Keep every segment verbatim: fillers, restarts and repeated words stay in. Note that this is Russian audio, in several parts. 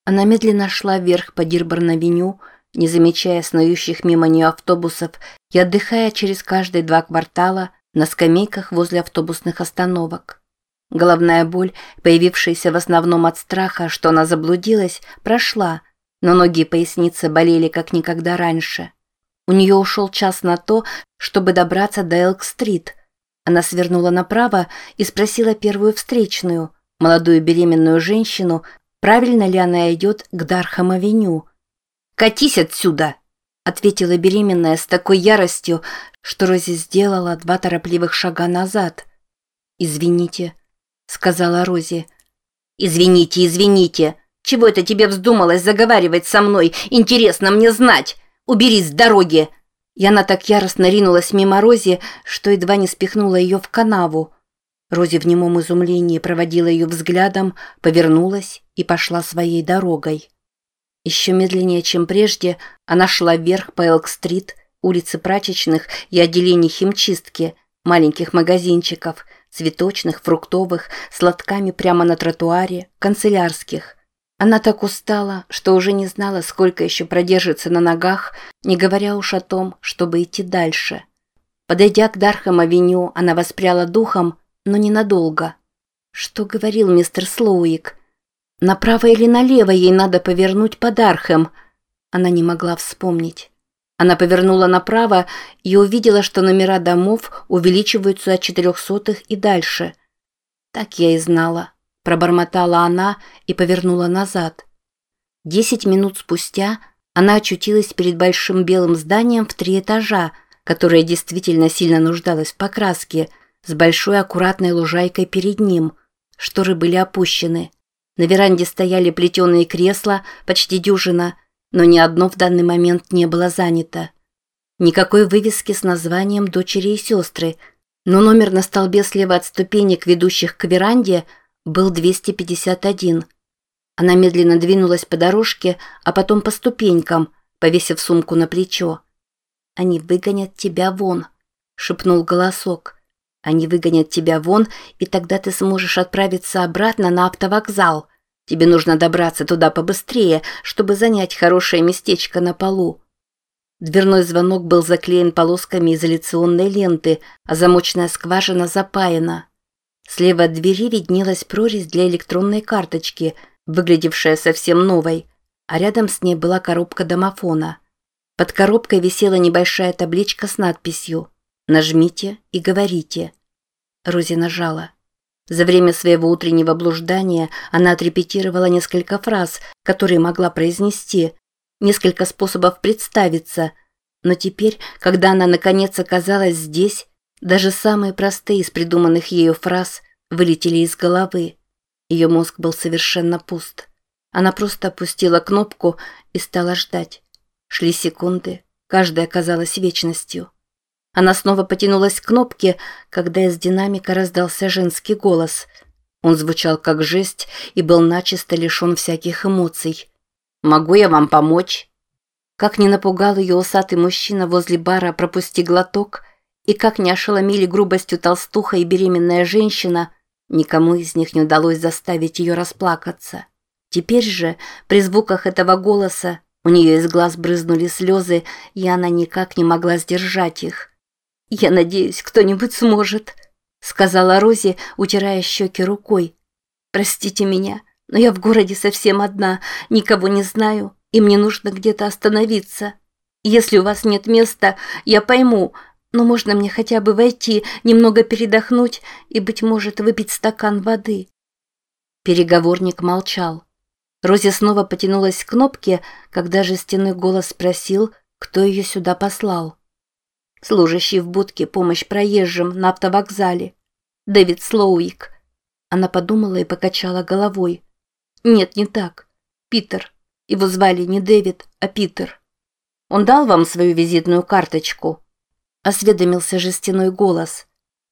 Она медленно шла вверх по Дирборн-авеню, не замечая снующих мимо нее автобусов и отдыхая через каждые два квартала на скамейках возле автобусных остановок. Головная боль, появившаяся в основном от страха, что она заблудилась, прошла, но ноги и поясница болели как никогда раньше. У нее ушел час на то, чтобы добраться до Элк-стрит. Она свернула направо и спросила первую встречную, молодую беременную женщину, правильно ли она идет к Дархэм-авеню. «Катись отсюда!» – ответила беременная с такой яростью, что Рози сделала два торопливых шага назад. «Извините», – сказала Рози. «Извините, извините! Чего это тебе вздумалось заговаривать со мной? Интересно мне знать! Уберись с дороги!» И она так яростно ринулась мимо Рози, что едва не спихнула ее в канаву. Рози в немом изумлении проводила ее взглядом, повернулась и пошла своей дорогой. Еще медленнее, чем прежде, она шла вверх по Элк-стрит, улице прачечных и отделений химчистки, маленьких магазинчиков, цветочных, фруктовых, с лотками прямо на тротуаре, канцелярских. Она так устала, что уже не знала, сколько еще продержится на ногах, не говоря уж о том, чтобы идти дальше. Подойдя к Дархэм-авеню, она воспряла духом, но ненадолго. Что говорил мистер Слоуик? Направо или налево ей надо повернуть по Дархэм? Она не могла вспомнить. Она повернула направо и увидела, что номера домов увеличиваются от четырехсотых и дальше. Так я и знала. Пробормотала она и повернула назад. Десять минут спустя она очутилась перед большим белым зданием в три этажа, которое действительно сильно нуждалось в покраске, с большой аккуратной лужайкой перед ним. Шторы были опущены. На веранде стояли плетеные кресла, почти дюжина, но ни одно в данный момент не было занято. Никакой вывески с названием «Дочери и сестры», но номер на столбе слева от ступенек, ведущих к веранде, был двести пятьдесят один. Она медленно двинулась по дорожке, а потом по ступенькам, повесив сумку на плечо. «Они выгонят тебя вон», — шепнул голосок. «Они выгонят тебя вон, и тогда ты сможешь отправиться обратно на автовокзал. Тебе нужно добраться туда побыстрее, чтобы занять хорошее местечко на полу». Дверной звонок был заклеен полосками изоляционной ленты, а замочная скважина запаяна. Слева от двери виднелась прорезь для электронной карточки, выглядевшая совсем новой, а рядом с ней была коробка домофона. Под коробкой висела небольшая табличка с надписью «Нажмите и говорите». Рози нажала. За время своего утреннего блуждания она отрепетировала несколько фраз, которые могла произнести, несколько способов представиться, но теперь, когда она наконец оказалась здесь, даже самые простые из придуманных ею фраз вылетели из головы. Ее мозг был совершенно пуст. Она просто опустила кнопку и стала ждать. Шли секунды, каждая казалась вечностью. Она снова потянулась к кнопке, когда из динамика раздался женский голос. Он звучал как жесть и был начисто лишен всяких эмоций. «Могу я вам помочь?» Как ни напугал ее усатый мужчина возле бара «Пропусти глоток», и как не ошеломили грубостью толстуха и беременная женщина, никому из них не удалось заставить ее расплакаться. Теперь же, при звуках этого голоса, у нее из глаз брызнули слезы, и она никак не могла сдержать их. «Я надеюсь, кто-нибудь сможет», — сказала Рози, утирая щеки рукой. «Простите меня, но я в городе совсем одна, никого не знаю, и мне нужно где-то остановиться. Если у вас нет места, я пойму, но можно мне хотя бы войти, немного передохнуть и, быть может, выпить стакан воды?» Переговорник молчал. Рози снова потянулась к кнопке, когда жестяной голос спросил, кто ее сюда послал. «Служащий в будке «Помощь проезжим» на автовокзале. Дэвид Слоуик». Она подумала и покачала головой. «Нет, не так. Питер. Его звали не Дэвид, а Питер». «Он дал вам свою визитную карточку?» Осведомился жестяной голос.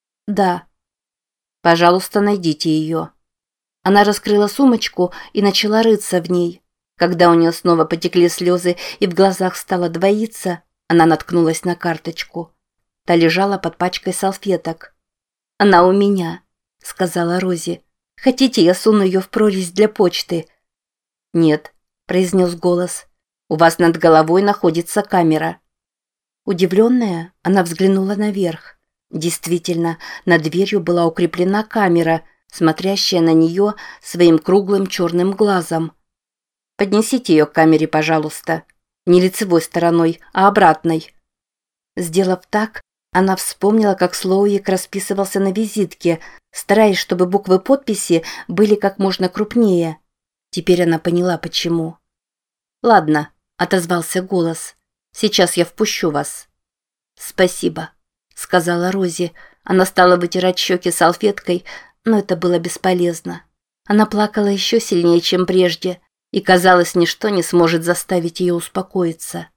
«Да». «Пожалуйста, найдите ее». Она раскрыла сумочку и начала рыться в ней. Когда у нее снова потекли слезы и в глазах стало двоиться, она наткнулась на карточку. Та лежала под пачкой салфеток. «Она у меня», — сказала Рози. «Хотите, я суну ее в прорезь для почты?» «Нет», произнес голос. «У вас над головой находится камера». Удивленная, она взглянула наверх. Действительно, над дверью была укреплена камера, смотрящая на нее своим круглым черным глазом. «Поднесите ее к камере, пожалуйста. Не лицевой стороной, а обратной». Сделав так, она вспомнила, как Слоуик расписывался на визитке, стараясь, чтобы буквы подписи были как можно крупнее. Теперь она поняла, почему. «Ладно», — отозвался голос. «Сейчас я впущу вас». «Спасибо», — сказала Рози. Она стала вытирать щеки салфеткой, но это было бесполезно. Она плакала еще сильнее, чем прежде, и, казалось, ничто не сможет заставить ее успокоиться.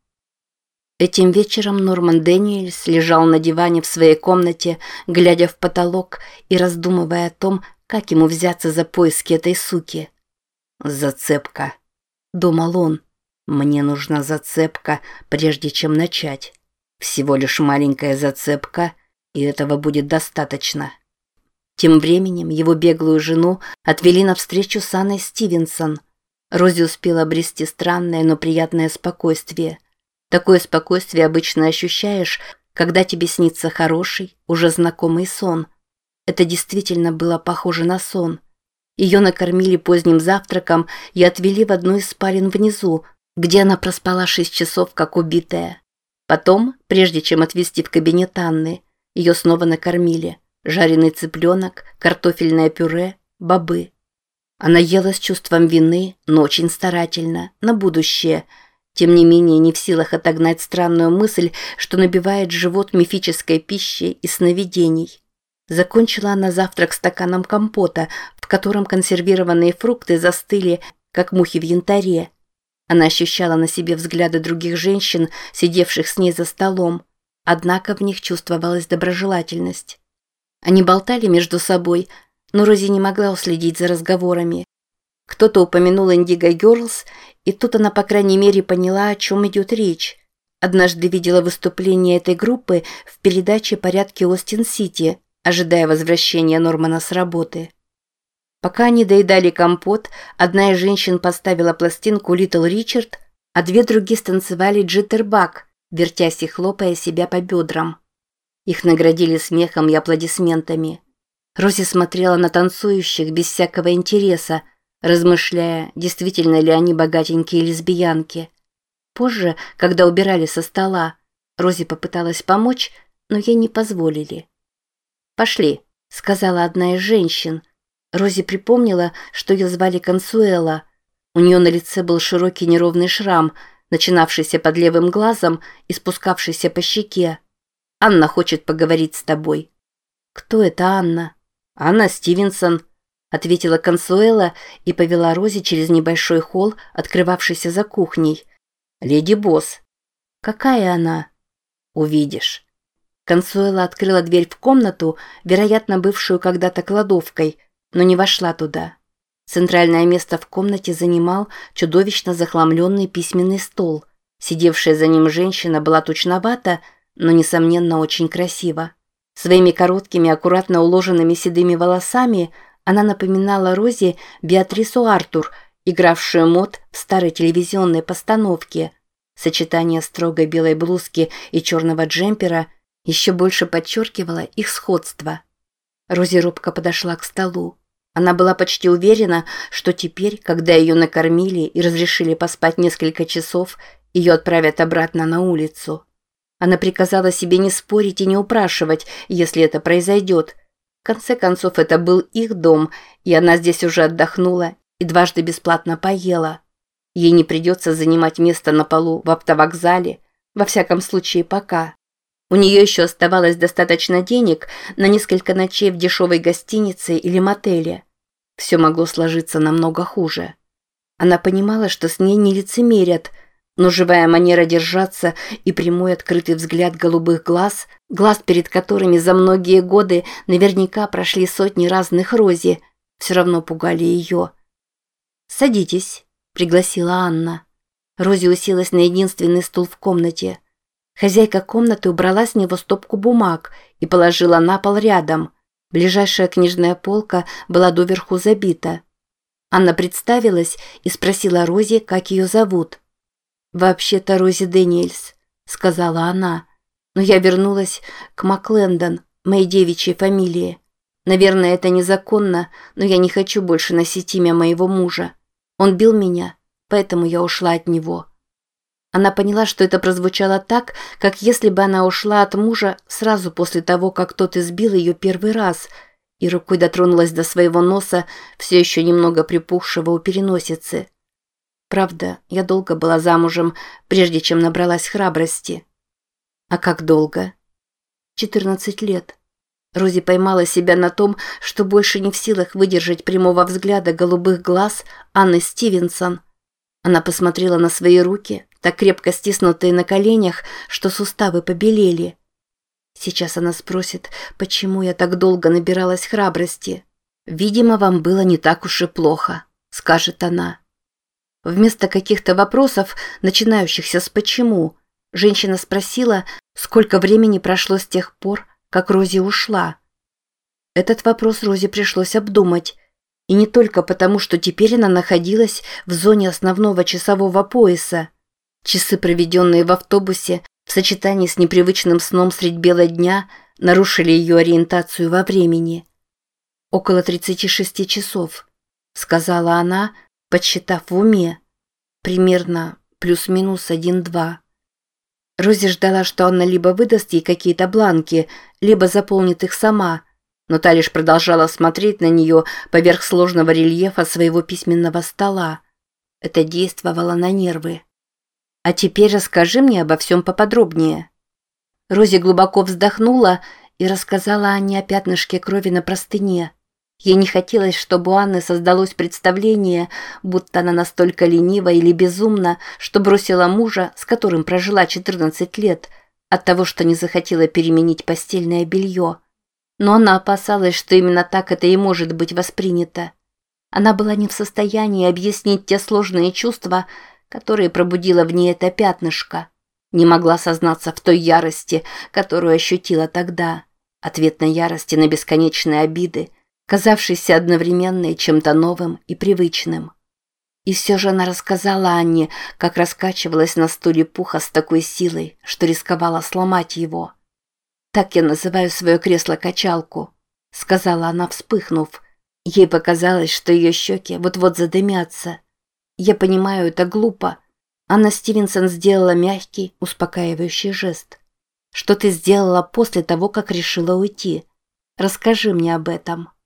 Этим вечером Норман Дэниэльс лежал на диване в своей комнате, глядя в потолок и раздумывая о том, как ему взяться за поиски этой суки. «Зацепка», — думал он. «Мне нужна зацепка, прежде чем начать. Всего лишь маленькая зацепка, и этого будет достаточно». Тем временем его беглую жену отвели на встречу с Анной Стивенсон. Рози успела обрести странное, но приятное спокойствие. Такое спокойствие обычно ощущаешь, когда тебе снится хороший, уже знакомый сон. Это действительно было похоже на сон. Ее накормили поздним завтраком и отвели в одну из спален внизу, где она проспала шесть часов, как убитая. Потом, прежде чем отвезти в кабинет Анны, ее снова накормили. Жареный цыпленок, картофельное пюре, бобы. Она ела с чувством вины, но очень старательно, на будущее. Тем не менее, не в силах отогнать странную мысль, что набивает живот мифической пищей и сновидений. Закончила она завтрак стаканом компота, в котором консервированные фрукты застыли, как мухи в янтаре. Она ощущала на себе взгляды других женщин, сидевших с ней за столом, однако в них чувствовалась доброжелательность. Они болтали между собой, но Рози не могла уследить за разговорами. Кто-то упомянул Индиго Герлс, и тут она, по крайней мере, поняла, о чем идет речь. Однажды видела выступление этой группы в передаче «Порядки Остин-Сити», ожидая возвращения Нормана с работы. Пока они доедали компот, одна из женщин поставила пластинку «Литл Ричард», а две другие станцевали «Джиттербаг», вертясь и хлопая себя по бедрам. Их наградили смехом и аплодисментами. Рози смотрела на танцующих без всякого интереса, размышляя, действительно ли они богатенькие лесбиянки. Позже, когда убирали со стола, Рози попыталась помочь, но ей не позволили. «Пошли», — сказала одна из женщин. Рози припомнила, что ее звали Консуэла. У нее на лице был широкий неровный шрам, начинавшийся под левым глазом и спускавшийся по щеке. «Анна хочет поговорить с тобой». «Кто это Анна?» «Анна Стивенсон», — ответила Консуэла и повела Рози через небольшой холл, открывавшийся за кухней. «Леди Босс». «Какая она?» «Увидишь». Консуэла открыла дверь в комнату, вероятно, бывшую когда-то кладовкой, но не вошла туда. Центральное место в комнате занимал чудовищно захламленный письменный стол. Сидевшая за ним женщина была тучновата, но, несомненно, очень красива. Своими короткими, аккуратно уложенными седыми волосами она напоминала Рози Беатрису Артур, игравшую Мод в старой телевизионной постановке. Сочетание строгой белой блузки и черного джемпера еще больше подчеркивало их сходство. Рози робко подошла к столу. Она была почти уверена, что теперь, когда ее накормили и разрешили поспать несколько часов, ее отправят обратно на улицу. Она приказала себе не спорить и не упрашивать, если это произойдет. В конце концов, это был их дом, и она здесь уже отдохнула и дважды бесплатно поела. Ей не придется занимать место на полу в автовокзале, во всяком случае пока. У нее еще оставалось достаточно денег на несколько ночей в дешевой гостинице или мотеле. Все могло сложиться намного хуже. Она понимала, что с ней не лицемерят, но живая манера держаться и прямой открытый взгляд голубых глаз, глаз, перед которыми за многие годы наверняка прошли сотни разных Рози, все равно пугали ее. «Садитесь», — пригласила Анна. Рози уселась на единственный стул в комнате. Хозяйка комнаты убрала с него стопку бумаг и положила на пол рядом. Ближайшая книжная полка была доверху забита. Анна представилась и спросила Рози, как ее зовут. «Вообще-то Рози Дэниельс», — сказала она. «Но я вернулась к Маклендон, моей девичьей фамилии. Наверное, это незаконно, но я не хочу больше носить имя моего мужа. Он бил меня, поэтому я ушла от него». Она поняла, что это прозвучало так, как если бы она ушла от мужа сразу после того, как тот избил ее первый раз, и рукой дотронулась до своего носа, все еще немного припухшего у переносицы. «Правда, я долго была замужем, прежде чем набралась храбрости». «А как долго?» «Четырнадцать лет». Рози поймала себя на том, что больше не в силах выдержать прямого взгляда голубых глаз Анны Стивенсон. Она посмотрела на свои руки, так крепко стиснутые на коленях, что суставы побелели. Сейчас она спросит, почему я так долго набиралась храбрости. «Видимо, вам было не так уж и плохо», — скажет она. Вместо каких-то вопросов, начинающихся с «почему», женщина спросила, сколько времени прошло с тех пор, как Рози ушла. Этот вопрос Рози пришлось обдумать. И не только потому, что теперь она находилась в зоне основного часового пояса. Часы, проведенные в автобусе, в сочетании с непривычным сном средь бела дня, нарушили ее ориентацию во времени. «Около тридцати шести часов», — сказала она, подсчитав в уме. Примерно плюс-минус один-два. Рози ждала, что Анна либо выдаст ей какие-то бланки, либо заполнит их сама, но та лишь продолжала смотреть на нее поверх сложного рельефа своего письменного стола. Это действовало на нервы. «А теперь расскажи мне обо всем поподробнее». Рози глубоко вздохнула и рассказала Анне о пятнышке крови на простыне. Ей не хотелось, чтобы у Анны создалось представление, будто она настолько ленива или безумна, что бросила мужа, с которым прожила четырнадцать лет, от того, что не захотела переменить постельное белье. Но она опасалась, что именно так это и может быть воспринято. Она была не в состоянии объяснить те сложные чувства, которые пробудило в ней это пятнышко. Не могла сознаться в той ярости, которую ощутила тогда. Ответной ярости на бесконечные обиды, казавшейся одновременно и чем-то новым и привычным. И все же она рассказала Анне, как раскачивалась на стуле пуха с такой силой, что рисковала сломать его. «Так я называю свое кресло-качалку», — сказала она, вспыхнув. Ей показалось, что ее щеки вот-вот задымятся. «Я понимаю, это глупо». Анна Стивенсон сделала мягкий, успокаивающий жест. «Что ты сделала после того, как решила уйти? Расскажи мне об этом».